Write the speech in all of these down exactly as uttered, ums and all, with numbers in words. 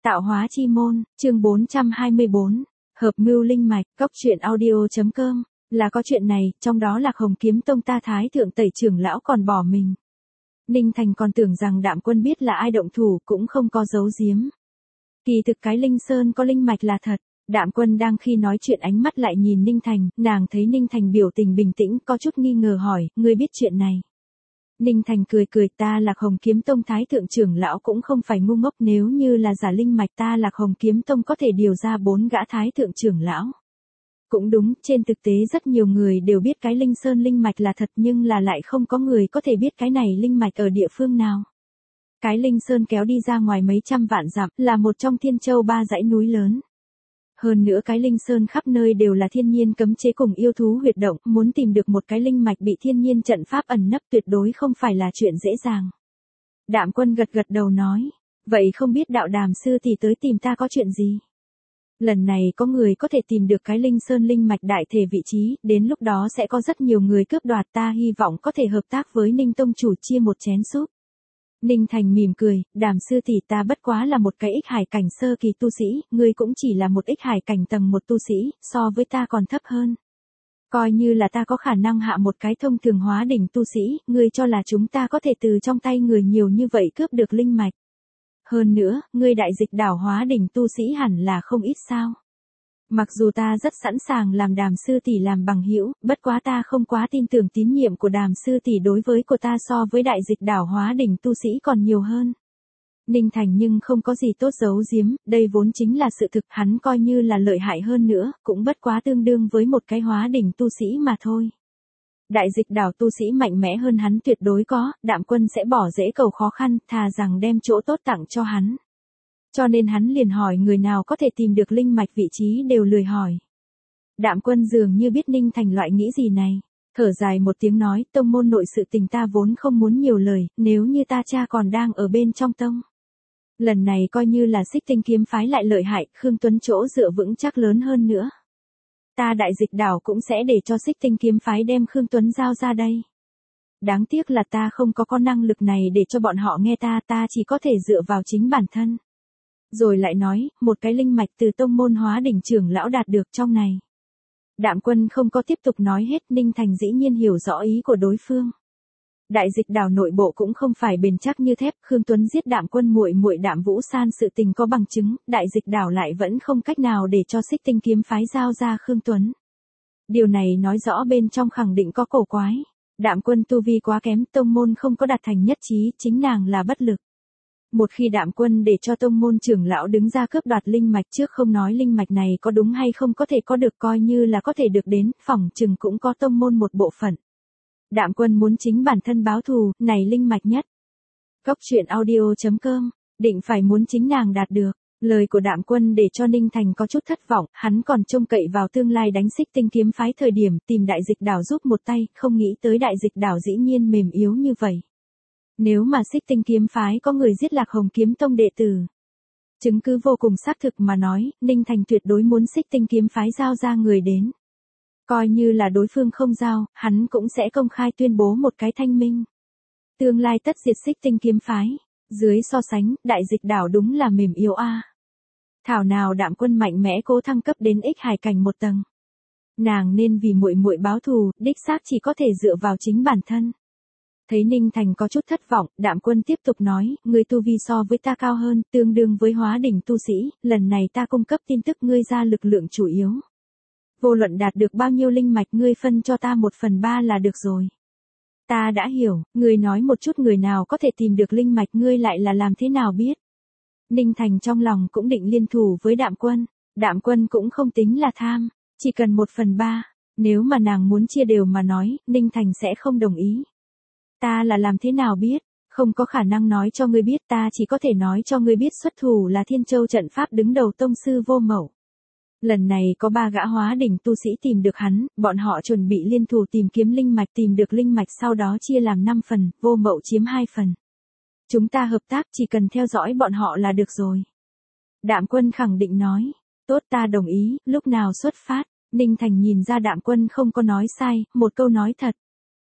Tạo hóa chi môn, chương bốn trăm hai mươi bốn, hợp mưu linh mạch, cốc truyện audio.com, là có chuyện này, trong đó Lạc Hồng Kiếm Tông ta Thái Thượng Tẩy trưởng lão còn bỏ mình. Ninh Thành còn tưởng rằng Đạm Quân biết là ai động thủ, cũng không có giấu giếm. Kỳ thực cái Linh Sơn có linh mạch là thật. Đạm Quân đang khi nói chuyện ánh mắt lại nhìn Ninh Thành, nàng thấy Ninh Thành biểu tình bình tĩnh, có chút nghi ngờ hỏi, ngươi biết chuyện này. Ninh Thành cười cười, ta Lạc Hồng Kiếm Tông Thái Thượng trưởng lão cũng không phải ngu ngốc, nếu như là giả linh mạch ta Lạc Hồng Kiếm Tông có thể điều ra bốn gã Thái Thượng trưởng lão. Cũng đúng, trên thực tế rất nhiều người đều biết cái Linh Sơn linh mạch là thật, nhưng là lại không có người có thể biết cái này linh mạch ở địa phương nào. Cái Linh Sơn kéo đi ra ngoài mấy trăm vạn dặm, là một trong Thiên Châu ba dãy núi lớn. Hơn nữa cái Linh Sơn khắp nơi đều là thiên nhiên cấm chế cùng yêu thú huyệt động, muốn tìm được một cái linh mạch bị thiên nhiên trận pháp ẩn nấp tuyệt đối không phải là chuyện dễ dàng. Đạm Quân gật gật đầu nói, vậy không biết đạo Đàm sư tỷ tới tìm ta có chuyện gì? Lần này có người có thể tìm được cái Linh Sơn linh mạch đại thể vị trí, đến lúc đó sẽ có rất nhiều người cướp đoạt, ta hy vọng có thể hợp tác với Ninh Tông chủ chia một chén súp. Ninh Thành mỉm cười, Đàm sư tỷ ta bất quá là một cái ích hải cảnh sơ kỳ tu sĩ, ngươi cũng chỉ là một ích hải cảnh tầng một tu sĩ, so với ta còn thấp hơn. Coi như là ta có khả năng hạ một cái thông thường hóa đỉnh tu sĩ, ngươi cho là chúng ta có thể từ trong tay người nhiều như vậy cướp được linh mạch. Hơn nữa, ngươi đại dịch đảo hóa đỉnh tu sĩ hẳn là không ít sao. Mặc dù ta rất sẵn sàng làm Đàm sư tỷ làm bằng hữu, bất quá ta không quá tin tưởng tín nhiệm của Đàm sư tỷ đối với của ta so với đại dịch đảo hóa đỉnh tu sĩ còn nhiều hơn. Ninh Thành nhưng không có gì tốt giấu giếm, đây vốn chính là sự thực, hắn coi như là lợi hại hơn nữa, cũng bất quá tương đương với một cái hóa đỉnh tu sĩ mà thôi. Đại dịch đảo tu sĩ mạnh mẽ hơn hắn tuyệt đối có, Đạm Quân sẽ bỏ dễ cầu khó khăn, thà rằng đem chỗ tốt tặng cho hắn. Cho nên hắn liền hỏi người nào có thể tìm được linh mạch vị trí đều lười hỏi. Đạm Quân dường như biết Ninh Thành loại nghĩ gì này. Thở dài một tiếng nói, tông môn nội sự tình ta vốn không muốn nhiều lời, nếu như ta cha còn đang ở bên trong tông. Lần này coi như là Xích Tinh kiếm phái lại lợi hại, Khương Tuấn chỗ dựa vững chắc lớn hơn nữa. Ta đại dịch đảo cũng sẽ để cho Xích Tinh kiếm phái đem Khương Tuấn giao ra đây. Đáng tiếc là ta không có có năng lực này để cho bọn họ nghe ta, ta chỉ có thể dựa vào chính bản thân. Rồi lại nói, một cái linh mạch từ tông môn hóa đỉnh trưởng lão đạt được trong này. Đạm Quân không có tiếp tục nói hết, Ninh Thành dĩ nhiên hiểu rõ ý của đối phương. Đại dịch đảo nội bộ cũng không phải bền chắc như thép, Khương Tuấn giết Đạm Quân muội muội Đạm Vũ San sự tình có bằng chứng, đại dịch đảo lại vẫn không cách nào để cho Xích Tinh kiếm phái giao ra Khương Tuấn. Điều này nói rõ bên trong khẳng định có cổ quái. Đạm Quân tu vi quá kém, tông môn không có đạt thành nhất trí, chính nàng là bất lực. Một khi Đạm Quân để cho tông môn trưởng lão đứng ra cướp đoạt linh mạch, trước không nói linh mạch này có đúng hay không có thể có được, coi như là có thể được đến, phỏng chừng cũng có tông môn một bộ phận. Đạm Quân muốn chính bản thân báo thù, này linh mạch nhất. Cốc truyện audio.com, định phải muốn chính nàng đạt được. Lời của Đạm Quân để cho Ninh Thành có chút thất vọng, hắn còn trông cậy vào tương lai đánh Xích Tinh kiếm phái thời điểm tìm đại dịch đảo giúp một tay, không nghĩ tới đại dịch đảo dĩ nhiên mềm yếu như vậy. Nếu mà Xích Tinh kiếm phái có người giết Lạc Hồng Kiếm Tông đệ tử, chứng cứ vô cùng xác thực mà nói, Ninh Thành tuyệt đối muốn Xích Tinh kiếm phái giao ra người đến. Coi như là đối phương không giao, hắn cũng sẽ công khai tuyên bố một cái thanh minh. Tương lai tất diệt Xích Tinh kiếm phái. Dưới so sánh, đại dịch đảo đúng là mềm yếu a. Thảo nào Đạm Quân mạnh mẽ cố thăng cấp đến ích hải cảnh một tầng. Nàng nên vì muội muội báo thù, đích xác chỉ có thể dựa vào chính bản thân. Thấy Ninh Thành có chút thất vọng, Đạm Quân tiếp tục nói, ngươi tu vi so với ta cao hơn, tương đương với hóa đỉnh tu sĩ, lần này ta cung cấp tin tức ngươi ra lực lượng chủ yếu. Vô luận đạt được bao nhiêu linh mạch ngươi phân cho ta một phần ba là được rồi. Ta đã hiểu, ngươi nói một chút người nào có thể tìm được linh mạch ngươi lại là làm thế nào biết. Ninh Thành trong lòng cũng định liên thủ với Đạm Quân, Đạm Quân cũng không tính là tham, chỉ cần một phần ba, nếu mà nàng muốn chia đều mà nói, Ninh Thành sẽ không đồng ý. Ta là làm thế nào biết, không có khả năng nói cho ngươi biết, ta chỉ có thể nói cho ngươi biết xuất thủ là Thiên Châu trận pháp đứng đầu tông sư Vô Mậu. Lần này có ba gã hóa đỉnh tu sĩ tìm được hắn, bọn họ chuẩn bị liên thủ tìm kiếm linh mạch, tìm được linh mạch sau đó chia làm năm phần, Vô Mậu chiếm hai phần. Chúng ta hợp tác, chỉ cần theo dõi bọn họ là được rồi. Đạm Quân khẳng định nói, tốt ta đồng ý, lúc nào xuất phát. Ninh Thành nhìn ra Đạm Quân không có nói sai, một câu nói thật.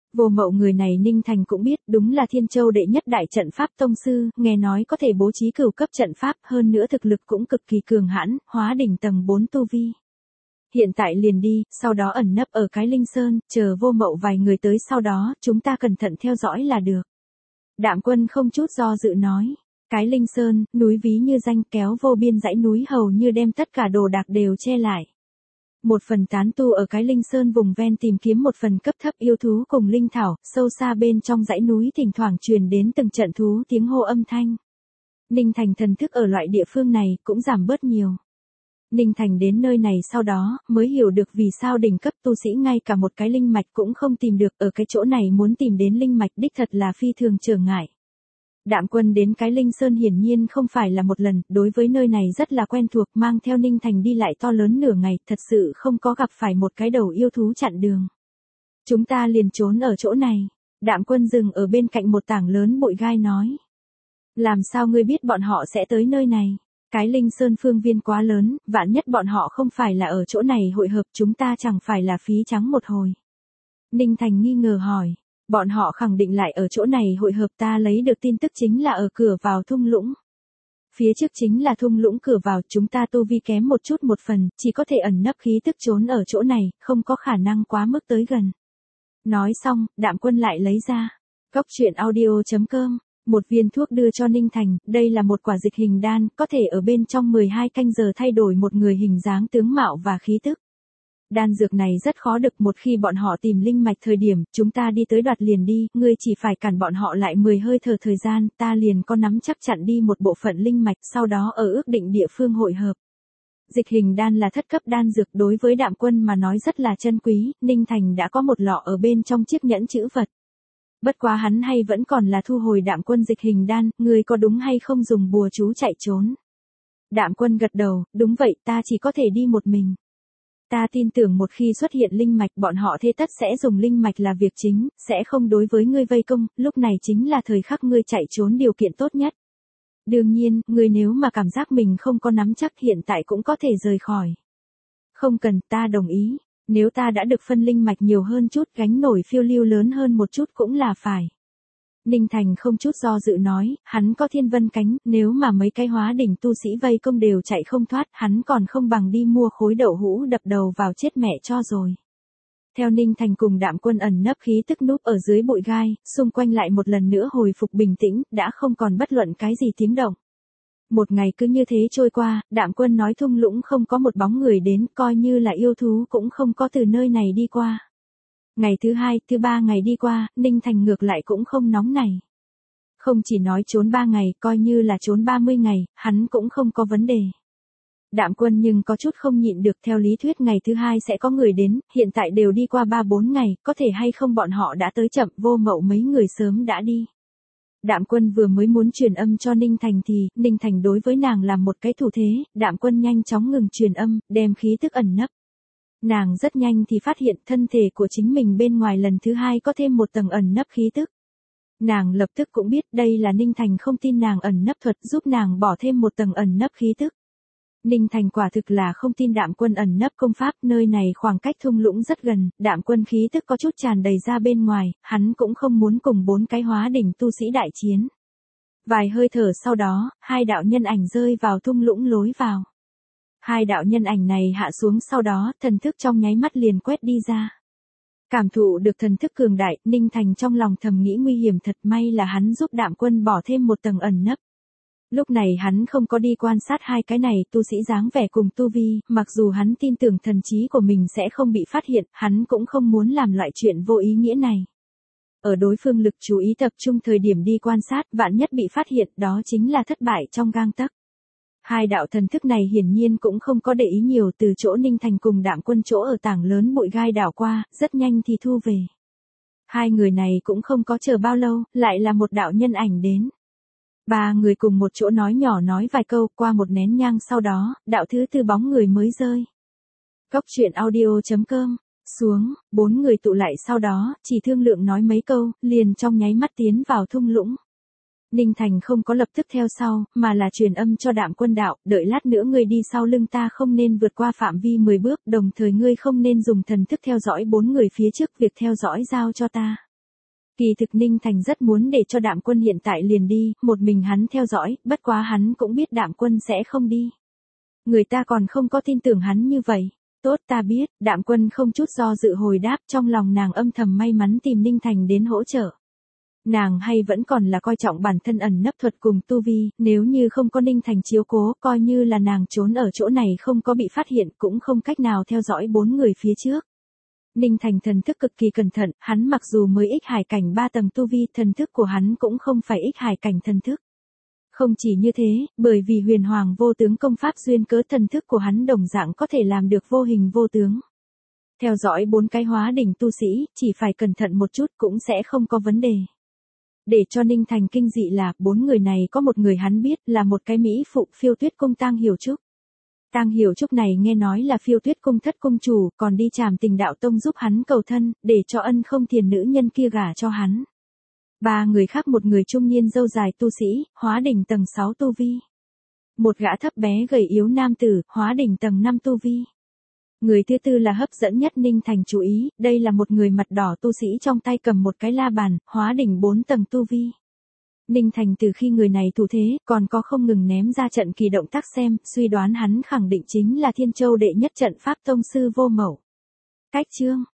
Vô Mậu người này Ninh Thành cũng biết, đúng là Thiên Châu đệ nhất đại trận pháp tông sư, nghe nói có thể bố trí cửu cấp trận pháp, hơn nữa thực lực cũng cực kỳ cường hãn, hóa đỉnh tầng bốn tu vi. Hiện tại liền đi, sau đó ẩn nấp ở cái Linh Sơn, chờ Vô Mậu vài người tới sau đó, chúng ta cẩn thận theo dõi là được. Đạm Quân không chút do dự nói. Cái Linh Sơn, núi ví như danh, kéo vô biên dãy núi hầu như đem tất cả đồ đạc đều che lại. Một phần tán tu ở cái Linh Sơn vùng ven tìm kiếm một phần cấp thấp yêu thú cùng linh thảo, sâu xa bên trong dãy núi thỉnh thoảng truyền đến từng trận thú tiếng hô âm thanh. Ninh Thành thần thức ở loại địa phương này cũng giảm bớt nhiều. Ninh Thành đến nơi này sau đó, mới hiểu được vì sao đỉnh cấp tu sĩ ngay cả một cái linh mạch cũng không tìm được, ở cái chỗ này muốn tìm đến linh mạch đích thật là phi thường trở ngại. Đạm Quân đến cái Linh Sơn hiển nhiên không phải là một lần, đối với nơi này rất là quen thuộc, mang theo Ninh Thành đi lại to lớn nửa ngày, thật sự không có gặp phải một cái đầu yêu thú chặn đường. Chúng ta liền trốn ở chỗ này. Đạm Quân dừng ở bên cạnh một tảng lớn bụi gai nói. Làm sao ngươi biết bọn họ sẽ tới nơi này? Cái Linh Sơn phương viên quá lớn, vạn nhất bọn họ không phải là ở chỗ này hội hợp, chúng ta chẳng phải là phí trắng một hồi. Ninh Thành nghi ngờ hỏi. Bọn họ khẳng định lại ở chỗ này hội hợp, ta lấy được tin tức chính là ở cửa vào thung lũng. Phía trước chính là thung lũng cửa vào, chúng ta tu vi kém một chút một phần, chỉ có thể ẩn nấp khí tức trốn ở chỗ này, không có khả năng quá mức tới gần. Nói xong, Đạm Quân lại lấy ra. Góc truyện audio chấm com, một viên thuốc đưa cho Ninh Thành, đây là một quả dịch hình đan, có thể ở bên trong mười hai canh giờ thay đổi một người hình dáng tướng mạo và khí tức. Đan dược này rất khó được, một khi bọn họ tìm linh mạch thời điểm, chúng ta đi tới đoạt liền đi, ngươi chỉ phải cản bọn họ lại mười hơi thở thời gian, ta liền có nắm chắc chặn đi một bộ phận linh mạch, sau đó ở ước định địa phương hội hợp. Dịch hình đan là thất cấp đan dược, đối với Đạm Quân mà nói rất là chân quý, Ninh Thành đã có một lọ ở bên trong chiếc nhẫn chữ vật. Bất quá hắn hay vẫn còn là thu hồi Đạm Quân dịch hình đan, ngươi có đúng hay không dùng bùa chú chạy trốn? Đạm Quân gật đầu, đúng vậy, ta chỉ có thể đi một mình. Ta tin tưởng một khi xuất hiện linh mạch, bọn họ thế tất sẽ dùng linh mạch là việc chính, sẽ không đối với ngươi vây công, lúc này chính là thời khắc ngươi chạy trốn điều kiện tốt nhất. Đương nhiên, ngươi nếu mà cảm giác mình không có nắm chắc hiện tại cũng có thể rời khỏi. Không cần, ta đồng ý, nếu ta đã được phân linh mạch nhiều hơn chút, gánh nổi phiêu lưu lớn hơn một chút cũng là phải. Ninh Thành không chút do dự nói, hắn có thiên vân cánh, nếu mà mấy cái hóa đỉnh tu sĩ vây công đều chạy không thoát, hắn còn không bằng đi mua khối đậu hũ đập đầu vào chết mẹ cho rồi. Theo Ninh Thành cùng Đạm Quân ẩn nấp khí tức núp ở dưới bụi gai, xung quanh lại một lần nữa hồi phục bình tĩnh, đã không còn bất luận cái gì tiếng động. Một ngày cứ như thế trôi qua, Đạm Quân nói thung lũng không có một bóng người đến, coi như là yêu thú cũng không có từ nơi này đi qua. Ngày thứ hai, thứ ba ngày đi qua, Ninh Thành ngược lại cũng không nóng này. Không chỉ nói trốn ba ngày, coi như là trốn ba mươi ngày, hắn cũng không có vấn đề. Đạm Quân nhưng có chút không nhịn được, theo lý thuyết ngày thứ hai sẽ có người đến, hiện tại đều đi qua ba bốn ngày, có thể hay không bọn họ đã tới chậm, Vô Mậu mấy người sớm đã đi. Đạm Quân vừa mới muốn truyền âm cho Ninh Thành thì, Ninh Thành đối với nàng làm một cái thủ thế, Đạm Quân nhanh chóng ngừng truyền âm, đem khí tức ẩn nấp. Nàng rất nhanh thì phát hiện thân thể của chính mình bên ngoài lần thứ hai có thêm một tầng ẩn nấp khí tức. Nàng lập tức cũng biết đây là Ninh Thành không tin nàng ẩn nấp thuật, giúp nàng bỏ thêm một tầng ẩn nấp khí tức. Ninh Thành quả thực là không tin Đạm Quân ẩn nấp công pháp, nơi này khoảng cách thung lũng rất gần, Đạm Quân khí tức có chút tràn đầy ra bên ngoài, hắn cũng không muốn cùng bốn cái hóa đỉnh tu sĩ đại chiến. Vài hơi thở sau đó, hai đạo nhân ảnh rơi vào thung lũng lối vào. Hai đạo nhân ảnh này hạ xuống sau đó, thần thức trong nháy mắt liền quét đi ra. Cảm thụ được thần thức cường đại, Ninh Thành trong lòng thầm nghĩ nguy hiểm thật, may là hắn giúp Đạm Quân bỏ thêm một tầng ẩn nấp. Lúc này hắn không có đi quan sát hai cái này tu sĩ dáng vẻ cùng tu vi, mặc dù hắn tin tưởng thần trí của mình sẽ không bị phát hiện, hắn cũng không muốn làm loại chuyện vô ý nghĩa này. Ở đối phương lực chú ý tập trung thời điểm đi quan sát, vạn nhất bị phát hiện, đó chính là thất bại trong gang tấc. Hai đạo thần thức này hiển nhiên cũng không có để ý nhiều, từ chỗ Ninh Thành cùng Đạm Quân chỗ ở tảng lớn bụi gai đảo qua, rất nhanh thì thu về. Hai người này cũng không có chờ bao lâu, lại là một đạo nhân ảnh đến. Ba người cùng một chỗ nói nhỏ nói vài câu, qua một nén nhang sau đó, đạo thứ tư bóng người mới rơi. Góc truyện audio chấm com, xuống, bốn người tụ lại sau đó, chỉ thương lượng nói mấy câu, liền trong nháy mắt tiến vào thung lũng. Ninh Thành không có lập tức theo sau, mà là truyền âm cho Đạm Quân đạo, đợi lát nữa ngươi đi sau lưng ta không nên vượt qua phạm vi mười bước, đồng thời ngươi không nên dùng thần thức theo dõi bốn người phía trước, việc theo dõi giao cho ta. Kỳ thực Ninh Thành rất muốn để cho Đạm Quân hiện tại liền đi, một mình hắn theo dõi, bất quá hắn cũng biết Đạm Quân sẽ không đi. Người ta còn không có tin tưởng hắn như vậy. Tốt ta biết, Đạm Quân không chút do dự hồi đáp, trong lòng nàng âm thầm may mắn tìm Ninh Thành đến hỗ trợ. Nàng hay vẫn còn là coi trọng bản thân ẩn nấp thuật cùng tu vi, nếu như không có Ninh Thành chiếu cố, coi như là nàng trốn ở chỗ này không có bị phát hiện cũng không cách nào theo dõi bốn người phía trước. Ninh Thành thần thức cực kỳ cẩn thận, hắn mặc dù mới ích hải cảnh ba tầng tu vi, thần thức của hắn cũng không phải ích hải cảnh thần thức. Không chỉ như thế, bởi vì huyền hoàng vô tướng công pháp duyên cớ thần thức của hắn đồng dạng có thể làm được vô hình vô tướng. Theo dõi bốn cái hóa đỉnh tu sĩ, chỉ phải cẩn thận một chút cũng sẽ không có vấn đề. Để cho Ninh Thành kinh dị là, bốn người này có một người hắn biết là một cái mỹ phụ Phiêu Tuyết Cung Tang Hiểu Trúc. Tang Hiểu Trúc này nghe nói là Phiêu Tuyết Cung thất cung chủ, còn đi Trảm Tình Đạo Tông giúp hắn cầu thân, để cho ân không thiền nữ nhân kia gả cho hắn. Ba người khác, một người trung niên râu dài tu sĩ, hóa đỉnh tầng sáu tu vi. Một gã thấp bé gầy yếu nam tử, hóa đỉnh tầng năm tu vi. Người thứ tư là hấp dẫn nhất Ninh Thành chú ý, đây là một người mặt đỏ tu sĩ trong tay cầm một cái la bàn, hóa đỉnh bốn tầng tu vi. Ninh Thành từ khi người này thủ thế, còn có không ngừng ném ra trận kỳ động tác xem, suy đoán hắn khẳng định chính là Thiên Châu đệ nhất trận pháp tông sư Vô Mậu. Cách chương